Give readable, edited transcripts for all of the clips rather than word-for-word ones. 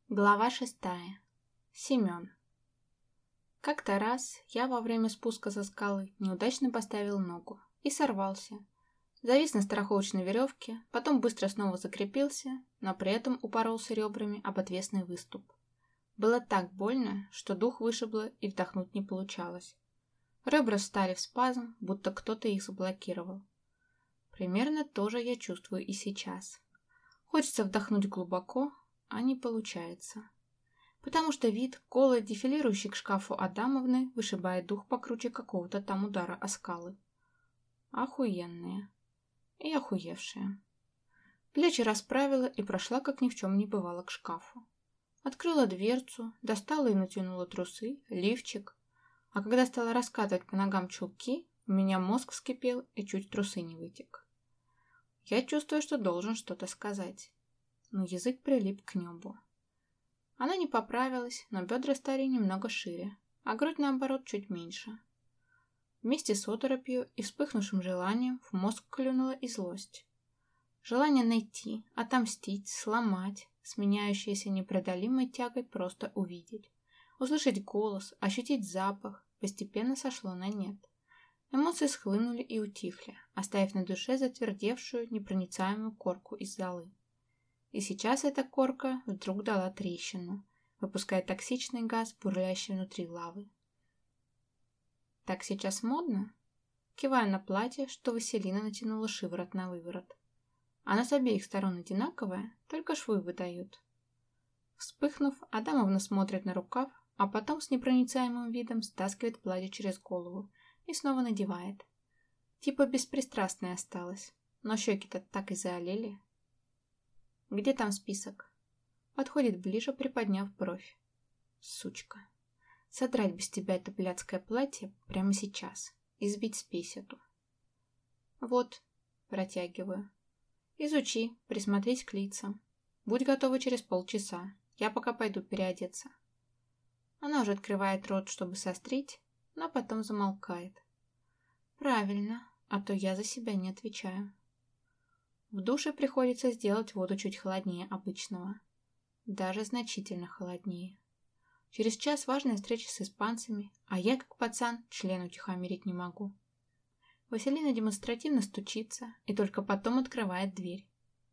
Глава 6. Семен. Как-то раз я во время спуска со скалы неудачно поставил ногу и сорвался. Завис на страховочной веревке, потом быстро снова закрепился, но при этом упоролся ребрами об отвесный выступ. Было так больно, что дух вышибло и вдохнуть не получалось. Ребра встали в спазм, будто кто-то их заблокировал. Примерно то же я чувствую и сейчас. Хочется вдохнуть глубоко, а не получается. Потому что вид голой, дефилирующей к шкафу Адамовны вышибает дух покруче какого-то там удара о скалы. Охуенные. И охуевшие. Плечи расправила и прошла, как ни в чем не бывало, к шкафу. Открыла дверцу, достала и натянула трусы, лифчик. А когда стала раскатывать по ногам чулки, у меня мозг вскипел и чуть трусы не вытек. Я чувствую, что должен что-то сказать. Но язык прилип к небу. Она не поправилась, но бедра стали немного шире, а грудь, наоборот, чуть меньше. Вместе с оторопью и вспыхнувшим желанием в мозг клюнула и злость. Желание найти, отомстить, сломать, сменяющееся непреодолимой тягой просто увидеть. Услышать голос, ощутить запах, постепенно сошло на нет. Эмоции схлынули и утихли, оставив на душе затвердевшую, непроницаемую корку из золы. И сейчас эта корка вдруг дала трещину, выпуская токсичный газ, бурлящий внутри лавы. Так сейчас модно? Киваю на платье, что Василина натянула шиворот на выворот. Оно с обеих сторон одинаковое, только швы выдают. Вспыхнув, Адамовна смотрит на рукав, а потом с непроницаемым видом стаскивает платье через голову и снова надевает. Типа беспристрастная осталась, но щеки-то так и заолели. «Где там список?» Подходит ближе, приподняв бровь. «Сучка. Содрать без тебя это блядское платье прямо сейчас и сбить спесь эту». «Вот», протягиваю. «Изучи, присмотрись к лицам. Будь готова через полчаса. Я пока пойду переодеться». Она уже открывает рот, чтобы сострить, но потом замолкает. «Правильно, а то я за себя не отвечаю». В душе приходится сделать воду чуть холоднее обычного. Даже значительно холоднее. Через час важная встреча с испанцами, а я, как пацан, член утихомирить не могу. Василина демонстративно стучится и только потом открывает дверь.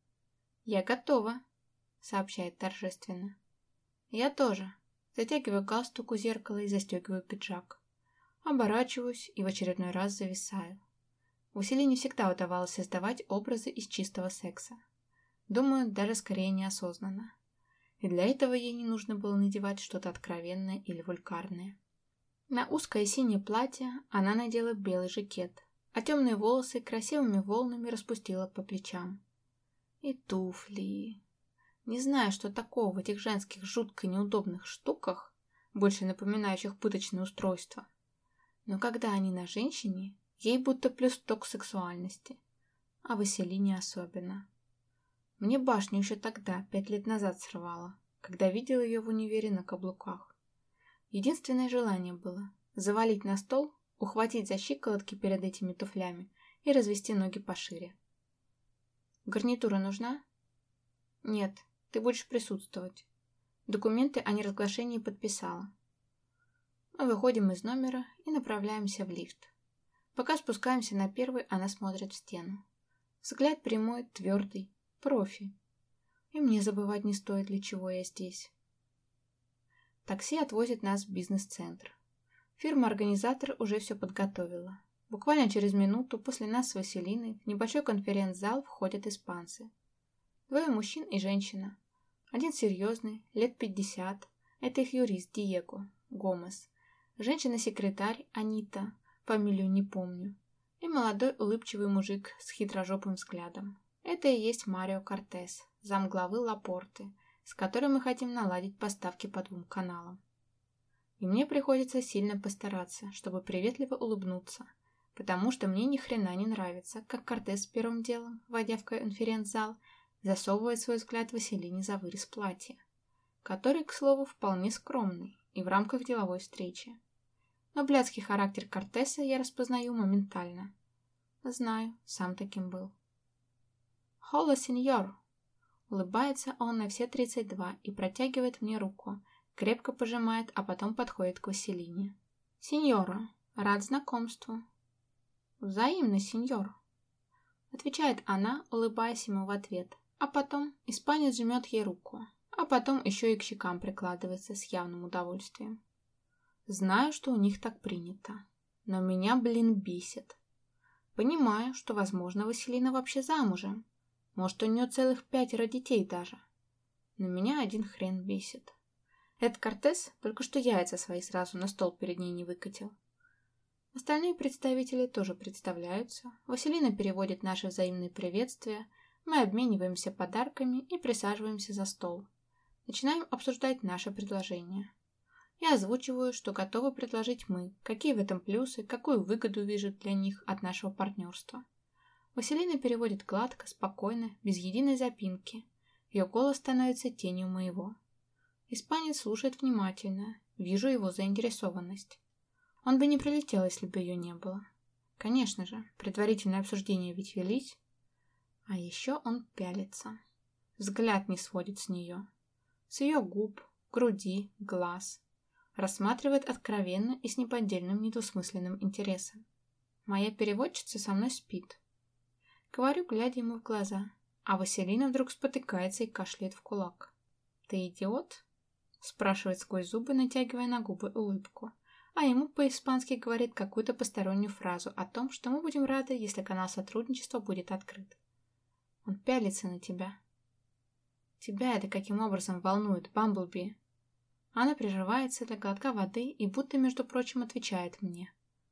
«Я готова», — сообщает торжественно. «Я тоже». Затягиваю галстук у зеркала и застегиваю пиджак. Оборачиваюсь и в очередной раз зависаю. Василине всегда удавалось создавать образы из чистого секса. Думаю, даже скорее неосознанно. И для этого ей не нужно было надевать что-то откровенное или вульгарное. На узкое синее платье она надела белый жакет, а темные волосы красивыми волнами распустила по плечам. И туфли. Не знаю, что такого в этих женских жутко неудобных штуках, больше напоминающих пыточное устройство. Но когда они на женщине, ей будто плюс 100 к сексуальности, а Василине особенно. Мне башню еще тогда, 5 лет назад, срывала, когда видела ее в универе на каблуках. Единственное желание было завалить на стол, ухватить за щиколотки перед этими туфлями и развести ноги пошире. «Гарнитура нужна?» «Нет, ты будешь присутствовать. Документы о неразглашении подписала». Мы выходим из номера и направляемся в лифт. Пока спускаемся на первый, она смотрит в стену. Взгляд прямой, твердый, профи. И мне забывать не стоит, для чего я здесь. Такси отвозит нас в бизнес-центр. Фирма-организатор уже все подготовила. Буквально через минуту после нас с Василиной в небольшой конференц-зал входят испанцы. 2 мужчин и женщина. Один серьезный, лет 50. Это их юрист Диего Гомес. Женщина-секретарь Анита. Фамилию не помню. И молодой улыбчивый мужик с хитрожопым взглядом. Это и есть Марио Кортес, замглавы Лапорты, с которым мы хотим наладить поставки по 2 каналам. И мне приходится сильно постараться, чтобы приветливо улыбнуться, потому что мне ни хрена не нравится, как Кортес первым делом, войдя в конференц-зал, засовывает свой взгляд Василине за вырез платья, который, к слову, вполне скромный и в рамках деловой встречи. Но блядский характер Кортеса я распознаю моментально. Знаю, сам таким был. «Холла, сеньор!» Улыбается он на все 32 и протягивает мне руку, крепко пожимает, а потом подходит к Василине. «Сеньора, рад знакомству». «Взаимно, сеньор», — отвечает она, улыбаясь ему в ответ, а потом испанец жмет ей руку, а потом еще и к щекам прикладывается с явным удовольствием. Знаю, что у них так принято, но меня, бесит. Понимаю, что, возможно, Василина вообще замужем, может, у нее целых 5 детей даже, но меня один хрен бесит. Этот Кортес только что яйца свои сразу на стол перед ней не выкатил. Остальные представители тоже представляются. Василина переводит наши взаимные приветствия, мы обмениваемся подарками и присаживаемся за стол. Начинаем обсуждать наше предложение. Я озвучиваю, что готовы предложить мы, какие в этом плюсы, какую выгоду вижу для них от нашего партнерства. Василина переводит гладко, спокойно, без единой запинки. Ее голос становится тенью моего. Испанец слушает внимательно, вижу его заинтересованность. Он бы не прилетел, если бы ее не было. Конечно же, предварительные обсуждения ведь велись. А еще он пялится. Взгляд не сводит с нее. С ее губ, груди, глаз. Рассматривает откровенно и с неподдельным недвусмысленным интересом. Моя переводчица со мной спит. Говорю, глядя ему в глаза, а Василина вдруг спотыкается и кашляет в кулак. «Ты идиот?» — спрашивает сквозь зубы, натягивая на губы улыбку. А ему по-испански говорит какую-то постороннюю фразу о том, что мы будем рады, если канал сотрудничества будет открыт. Он пялится на тебя. Тебя это каким образом волнует, Бамблби? Она прерывается для глотка воды и будто, между прочим, отвечает мне.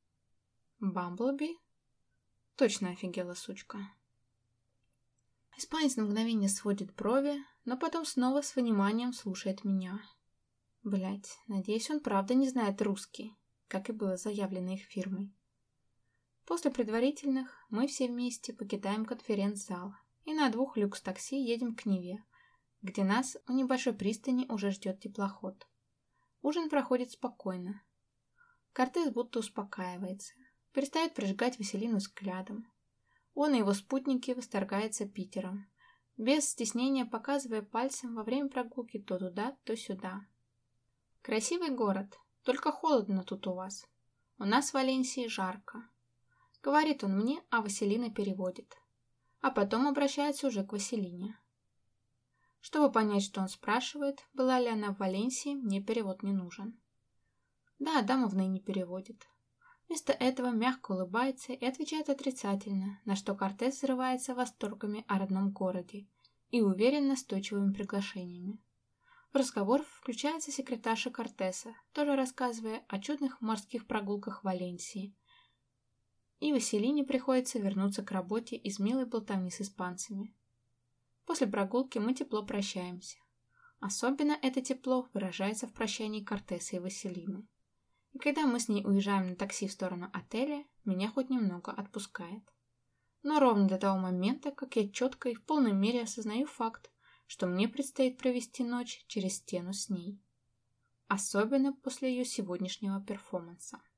Бамблби? Точно офигела сучка. Испанец на мгновение сводит брови, но потом снова с вниманием слушает меня. Блять, надеюсь, он правда не знает русский, как и было заявлено их фирмой. После предварительных мы все вместе покидаем конференц-зал и на 2 люкс-такси едем к Неве, где нас у небольшой пристани уже ждет теплоход. Ужин проходит спокойно. Кортес будто успокаивается, перестает прижигать Василину взглядом. Он и его спутники восторгаются Питером, без стеснения показывая пальцем во время прогулки то туда, то сюда. «Красивый город, только холодно тут у вас. У нас в Валенсии жарко», — говорит он мне, а Василина переводит. А потом обращается уже к Василине. Чтобы понять, что он спрашивает, была ли она в Валенсии, мне перевод не нужен. Да, Адамовна и не переводит. Вместо этого мягко улыбается и отвечает отрицательно, на что Кортес взрывается восторгами о родном городе и уверен настойчивыми приглашениями. В разговор включается секретарша Кортеса, тоже рассказывая о чудных морских прогулках в Валенсии. И Василине приходится вернуться к работе из милой болтовни с испанцами. После прогулки мы тепло прощаемся. Особенно это тепло выражается в прощании Кортеса и Василины. И когда мы с ней уезжаем на такси в сторону отеля, меня хоть немного отпускает. Но ровно до того момента, как я четко и в полной мере осознаю факт, что мне предстоит провести ночь через стену с ней. Особенно после ее сегодняшнего перформанса.